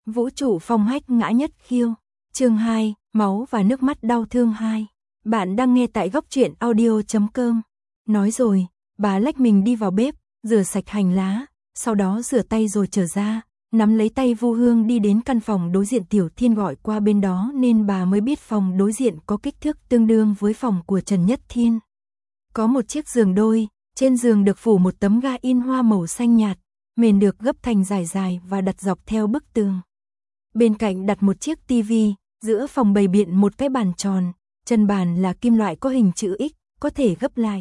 Vũ trụ phong hách ngã nhất khiêu. Chương 2, máu và nước mắt đau thương 2. Bạn đang nghe tại góc truyện audio.com. Nói rồi, bà lách mình đi vào bếp, rửa sạch hành lá, sau đó rửa tay rồi trở ra, nắm lấy tay Vu Hương đi đến căn phòng đối diện. Tiểu Thiên gọi qua bên đó nên bà mới biết phòng đối diện có kích thước tương đương với phòng của Trần Nhất Thiên. Có một chiếc giường đôi, trên giường được phủ một tấm ga in hoa màu xanh nhạt, mền được gấp thành dải dài và đặt dọc theo bức tường. Bên cạnh đặt một chiếc tivi, giữa phòng bày biện một cái bàn tròn, chân bàn là kim loại có hình chữ X, có thể gấp lại.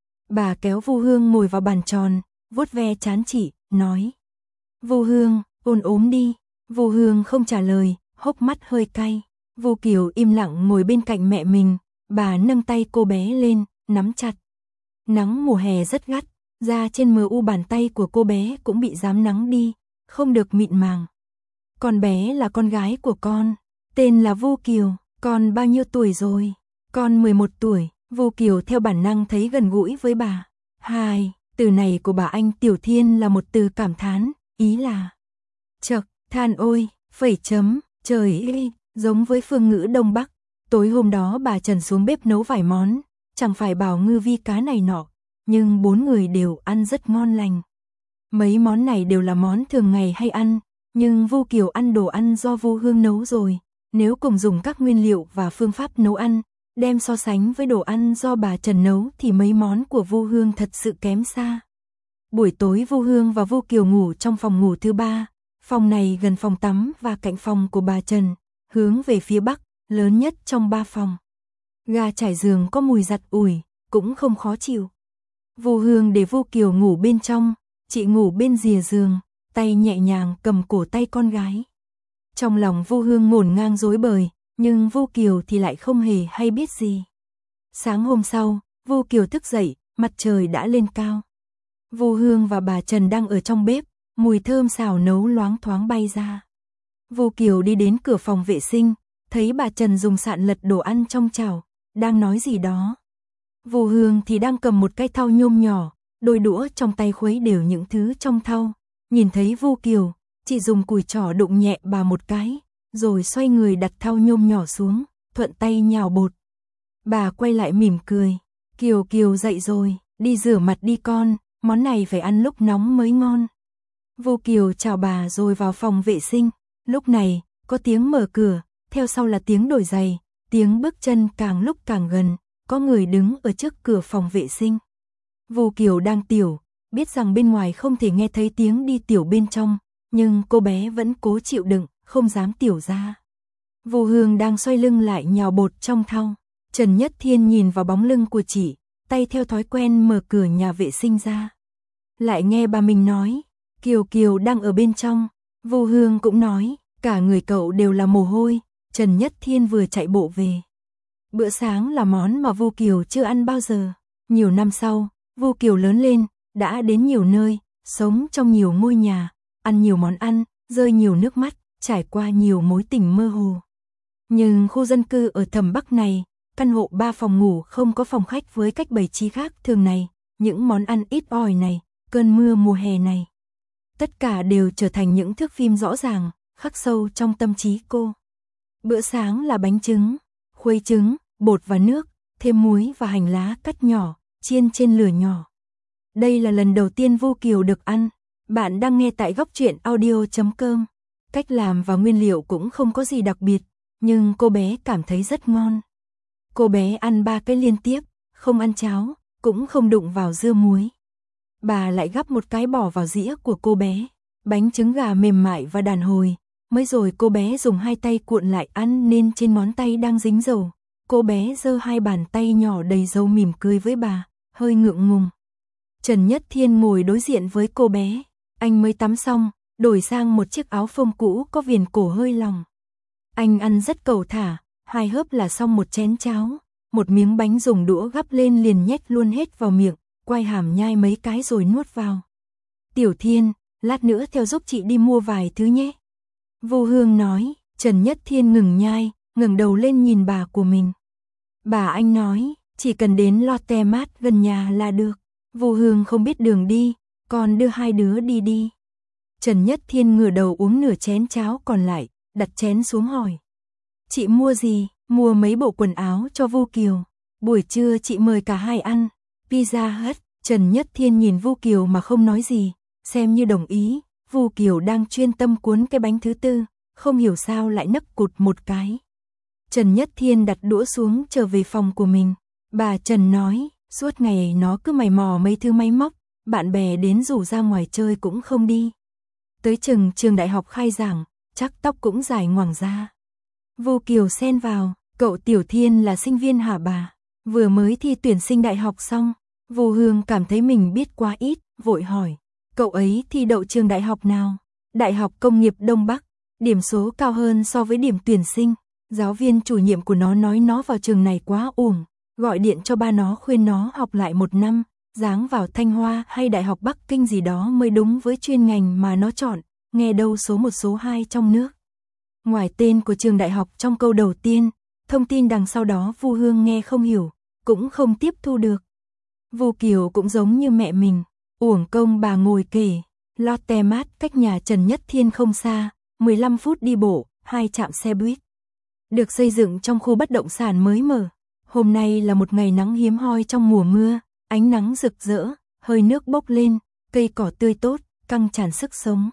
Bà kéo Vu Hương ngồi vào bàn tròn, vuốt ve trán chị, nói: "Vu Hương, ốm đi." Vu Hương không trả lời, hốc mắt hơi cay. Vu Kiều im lặng ngồi bên cạnh mẹ mình, bà nâng tay cô bé lên, nắm chặt. Nắng mùa hè rất gắt, da trên mờ u bàn tay của cô bé cũng bị rám nắng đi, không được mịn màng. Con bé là con gái của con, tên là Vu Kiều. Con bao nhiêu tuổi rồi? Con 11 tuổi. Vu Kiều theo bản năng thấy gần gũi với bà. Hai, từ này của bà anh Tiểu Thiên là một từ cảm thán, ý là chậc, than ôi, phẩy chấm, trời ơi, giống với phương ngữ Đông Bắc. Tối hôm đó bà Trần xuống bếp nấu vài món, chẳng phải bảo ngư vi cá này nọ, nhưng 4 người đều ăn rất ngon lành. Mấy món này đều là món thường ngày hay ăn, nhưng Vu Kiều ăn đồ ăn do Vu Hương nấu rồi, nếu cùng dùng các nguyên liệu và phương pháp nấu ăn, đem so sánh với đồ ăn do bà Trần nấu thì mấy món của Vu Hương thật sự kém xa. Buổi tối Vu Hương và Vu Kiều ngủ trong phòng ngủ thứ 3, phòng này gần phòng tắm và cạnh phòng của bà Trần, hướng về phía bắc, lớn nhất trong 3 phòng. Ga trải giường có mùi giặt ủi, cũng không khó chịu. Vu Hương để Vu Kiều ngủ bên trong, chị ngủ bên rìa giường, tay nhẹ nhàng cầm cổ tay con gái. Trong lòng Vu Hương ngổn ngang rối bời, nhưng Vu Kiều thì lại không hề hay biết gì. Sáng hôm sau, Vu Kiều thức dậy, mặt trời đã lên cao. Vu Hương và bà Trần đang ở trong bếp, mùi thơm xào nấu loáng thoáng bay ra. Vu Kiều đi đến cửa phòng vệ sinh, thấy bà Trần dùng sạn lật đồ ăn trong chảo, đang nói gì đó. Vu Hương thì đang cầm một cái thau nhôm nhỏ, đôi đũa trong tay khuấy đều những thứ trong thau. Nhìn thấy Vu Kiều, chị dùng cùi trỏ đụng nhẹ bà một cái, rồi xoay người đặt thau nhôm nhỏ xuống, thuận tay nhào bột. Bà quay lại mỉm cười: "Kiều Kiều dậy rồi, đi rửa mặt đi con, món này phải ăn lúc nóng mới ngon." Vu Kiều chào bà rồi vào phòng vệ sinh. Lúc này, có tiếng mở cửa, theo sau là tiếng đổi giày, tiếng bước chân càng lúc càng gần, có người đứng ở trước cửa phòng vệ sinh. Vu Kiều đang tiểu, biết rằng bên ngoài không thể nghe thấy tiếng đi tiểu bên trong, nhưng cô bé vẫn cố chịu đựng, không dám tiểu ra. Vu Hương đang xoay lưng lại nhào bột trong thau. Trần Nhất Thiên nhìn vào bóng lưng của chị, tay theo thói quen mở cửa nhà vệ sinh ra. Lại nghe bà mình nói: "Kiều Kiều đang ở bên trong." Vu Hương cũng nói: "Cả người cậu đều là mồ hôi." Trần Nhất Thiên vừa chạy bộ về. Bữa sáng là món mà Vu Kiều chưa ăn bao giờ. Nhiều năm sau, Vu Kiều lớn lên, đã đến nhiều nơi, sống trong nhiều ngôi nhà, ăn nhiều món ăn, rơi nhiều nước mắt, trải qua nhiều mối tình mơ hồ. Nhưng khu dân cư ở Thẩm Bắc này, căn hộ 3 phòng ngủ không có phòng khách với cách bày trí khác thường này, những món ăn ít ỏi này, cơn mưa mùa hè này, tất cả đều trở thành những thước phim rõ ràng, khắc sâu trong tâm trí cô. Bữa sáng là bánh trứng, khuấy trứng, bột và nước, thêm muối và hành lá cắt nhỏ, chiên trên lửa nhỏ. Đây là lần đầu tiên Vu Kiều được ăn. Bạn đang nghe tại góc truyện audio.com. Cách làm và nguyên liệu cũng không có gì đặc biệt, nhưng cô bé cảm thấy rất ngon. Cô bé ăn 3 cái liên tiếp, không ăn cháo, cũng không đụng vào dưa muối. Bà lại gắp một cái bỏ vào dĩa của cô bé. Bánh trứng gà mềm mại và đàn hồi. Mới rồi cô bé dùng 2 tay cuộn lại ăn nên trên ngón tay đang dính dầu. Cô bé giơ 2 bàn tay nhỏ đầy dầu mỉm cười với bà, hơi ngượng ngùng. Trần Nhất Thiên ngồi đối diện với cô bé. Anh mới tắm xong, đổi sang một chiếc áo phông cũ có viền cổ hơi lỏng. Anh ăn rất cẩu thả, 2 hớp là xong một chén cháo. Một miếng bánh dùng đũa gắp lên liền nhét luôn hết vào miệng, quay hàm nhai mấy cái rồi nuốt vào. "Tiểu Thiên, lát nữa theo giúp chị đi mua vài thứ nhé." Vu Hương nói. Trần Nhất Thiên ngừng nhai, ngẩng đầu lên nhìn bà của mình. Bà anh nói, chỉ cần đến Lotte Mart gần nhà là được. Vu Hương không biết đường đi, con đưa 2 đứa đi đi. Trần Nhất Thiên ngửa đầu uống nửa chén cháo còn lại, đặt chén xuống hỏi. Chị mua gì? Mua mấy bộ quần áo cho Vu Kiều. Buổi trưa chị mời cả hai ăn Pizza Hut. Trần Nhất Thiên nhìn Vu Kiều mà không nói gì, xem như đồng ý. Vu Kiều đang chuyên tâm cuốn cái bánh thứ tư, không hiểu sao lại nấc cụt một cái. Trần Nhất Thiên đặt đũa xuống trở về phòng của mình. Bà Trần nói, suốt ngày nó cứ mày mò mấy thứ máy móc, bạn bè đến rủ ra ngoài chơi cũng không đi. Tới chừng trường đại học khai giảng, chắc tóc cũng dài ngoằng ra. Vu Kiều xen vào, cậu Tiểu Thiên là sinh viên hả bà? Vừa mới thi tuyển sinh đại học xong. Vu Hương cảm thấy mình biết quá ít, vội hỏi. Cậu ấy thi đậu trường đại học nào? Đại học Công nghiệp Đông Bắc, điểm số cao hơn so với điểm tuyển sinh. Giáo viên chủ nhiệm của nó nói nó vào trường này quá uổng, gọi điện cho ba nó khuyên nó học lại 1 năm, dáng vào Thanh Hoa hay Đại học Bắc Kinh gì đó mới đúng với chuyên ngành mà nó chọn, nghe đâu số 1 số 2 trong nước. Ngoài tên của trường đại học trong câu đầu tiên, thông tin đằng sau đó Vu Hương nghe không hiểu, cũng không tiếp thu được. Vu Kiều cũng giống như mẹ mình, uổng công bà ngồi kể, Lotte Mart cách nhà Trần Nhất Thiên không xa, 15 phút đi bộ, 2 trạm xe buýt. Được xây dựng trong khu bất động sản mới mở. Hôm nay là một ngày nắng hiếm hoi trong mùa mưa, ánh nắng rực rỡ, hơi nước bốc lên, cây cỏ tươi tốt, căng tràn sức sống.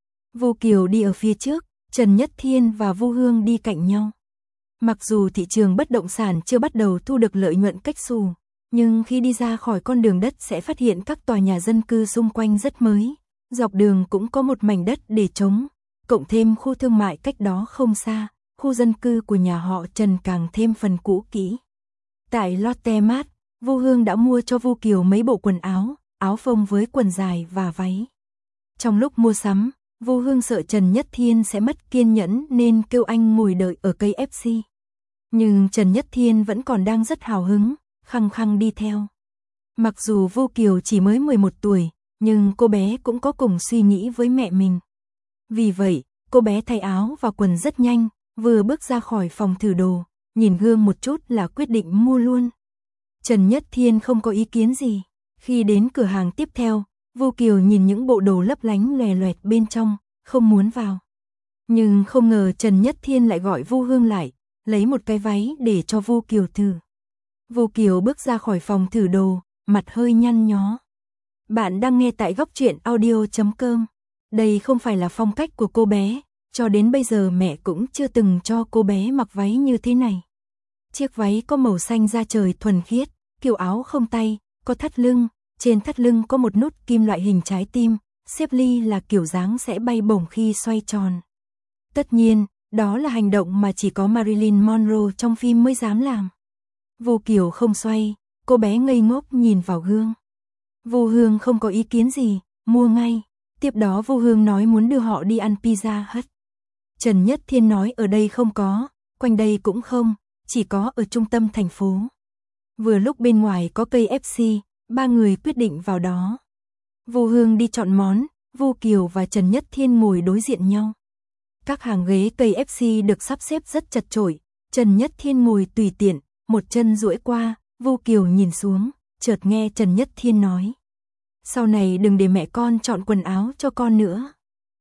Vu Kiều đi ở phía trước, Trần Nhất Thiên và Vu Hương đi cạnh nhau. Mặc dù thị trường bất động sản chưa bắt đầu thu được lợi nhuận cách xù, nhưng khi đi ra khỏi con đường đất sẽ phát hiện các tòa nhà dân cư xung quanh rất mới. Dọc đường cũng có một mảnh đất để trống, cộng thêm khu thương mại cách đó không xa, khu dân cư của nhà họ Trần càng thêm phần cũ kỹ. Tại Lotte Mart, Vu Hương đã mua cho Vu Kiều mấy bộ quần áo, áo phông với quần dài và váy. Trong lúc mua sắm, Vu Hương sợ Trần Nhất Thiên sẽ mất kiên nhẫn nên kêu anh ngồi đợi ở cây KFC. Nhưng Trần Nhất Thiên vẫn còn đang rất hào hứng, khăng khăng đi theo. Mặc dù Vu Kiều chỉ mới 11 tuổi, nhưng cô bé cũng có cùng suy nghĩ với mẹ mình. Vì vậy, cô bé thay áo và quần rất nhanh, vừa bước ra khỏi phòng thử đồ, nhìn gương một chút là quyết định mua luôn. Trần Nhất Thiên không có ý kiến gì. Khi đến cửa hàng tiếp theo, Vu Kiều nhìn những bộ đồ lấp lánh lòe loẹt bên trong, không muốn vào. Nhưng không ngờ Trần Nhất Thiên lại gọi Vu Hương lại, lấy một cái váy để cho Vu Kiều thử. Vu Kiều bước ra khỏi phòng thử đồ, mặt hơi nhăn nhó. Bạn đang nghe tại góc truyện audio.com. Đây không phải là phong cách của cô bé, cho đến bây giờ mẹ cũng chưa từng cho cô bé mặc váy như thế này. Chiếc váy có màu xanh da trời thuần khiết, kiểu áo không tay, có thắt lưng, trên thắt lưng có một nút kim loại hình trái tim, xếp ly là kiểu dáng sẽ bay bổng khi xoay tròn. Tất nhiên, đó là hành động mà chỉ có Marilyn Monroe trong phim mới dám làm. Vu Kiều không xoay, cô bé ngây ngốc nhìn vào gương. Vu Hương không có ý kiến gì, mua ngay. Tiếp đó Vu Hương nói muốn đưa họ đi ăn Pizza Hut. Trần Nhất Thiên nói ở đây không có, quanh đây cũng không, chỉ có ở trung tâm thành phố. Vừa lúc bên ngoài có cây KFC, ba người quyết định vào đó. Vu Hương đi chọn món, Vu Kiều và Trần Nhất Thiên ngồi đối diện nhau. Các hàng ghế cây KFC được sắp xếp rất chật chội, Trần Nhất Thiên ngồi tùy tiện, một chân duỗi qua, Vu Kiều nhìn xuống, chợt nghe Trần Nhất Thiên nói. Sau này đừng để mẹ con chọn quần áo cho con nữa.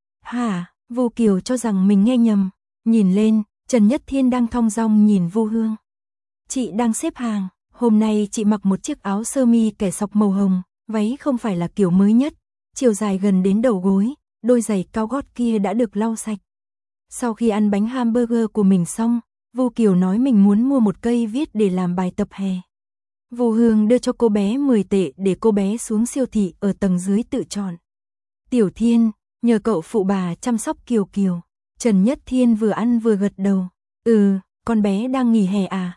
Hả? Vu Kiều cho rằng mình nghe nhầm, nhìn lên, Trần Nhất Thiên đang thong dong nhìn Vu Hương. Chị đang xếp hàng, hôm nay chị mặc một chiếc áo sơ mi kẻ sọc màu hồng, váy không phải là kiểu mới nhất, chiều dài gần đến đầu gối, đôi giày cao gót kia đã được lau sạch. Sau khi ăn bánh hamburger của mình xong, Vu Kiều nói mình muốn mua một cây viết để làm bài tập hè. Vu Hương đưa cho cô bé 10 tệ để cô bé xuống siêu thị ở tầng dưới tự chọn. Tiểu Thiên, nhờ cậu phụ bà chăm sóc Kiều Kiều. Trần Nhất Thiên vừa ăn vừa gật đầu. Con bé đang nghỉ hè à?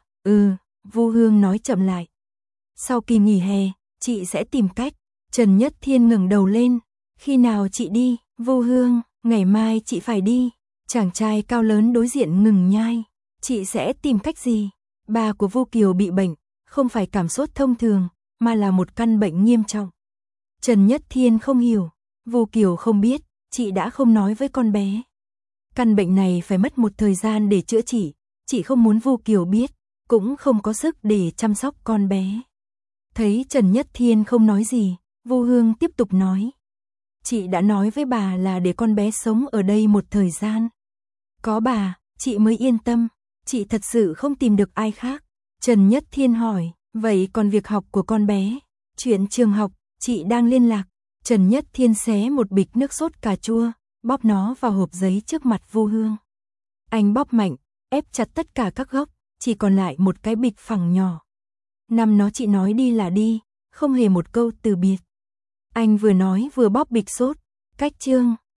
Vu Hương nói chậm lại. Sau kỳ nghỉ hè, chị sẽ tìm cách. Trần Nhất Thiên ngẩng đầu lên. Khi nào chị đi? Vu Hương, ngày mai chị phải đi. Chàng trai cao lớn đối diện ngừng nhai. Chị sẽ tìm cách gì? Ba của Vu Kiều bị bệnh, không phải cảm sốt thông thường, mà là một căn bệnh nghiêm trọng. Trần Nhất Thiên không hiểu. Vu Kiều không biết, chị đã không nói với con bé. Căn bệnh này phải mất một thời gian để chữa trị, chị không muốn Vu Kiều biết, cũng không có sức để chăm sóc con bé. Thấy Trần Nhất Thiên không nói gì, Vu Hương tiếp tục nói. Chị đã nói với bà là để con bé sống ở đây một thời gian. Có bà, chị mới yên tâm. Chị thật sự không tìm được ai khác. Trần Nhất Thiên hỏi, vậy còn việc học của con bé? Chuyện trường học, chị đang liên lạc. Trần Nhất Thiên xé một bịch nước sốt cà chua, bóp nó vào hộp giấy trước mặt Vu Hương. Anh bóp mạnh, ép chặt tất cả các góc, chỉ còn lại một cái bịch phẳng nhỏ. Năm nó chị nói đi là đi, không hề một câu từ biệt. Anh vừa nói vừa bóp bịch sốt, cách chương.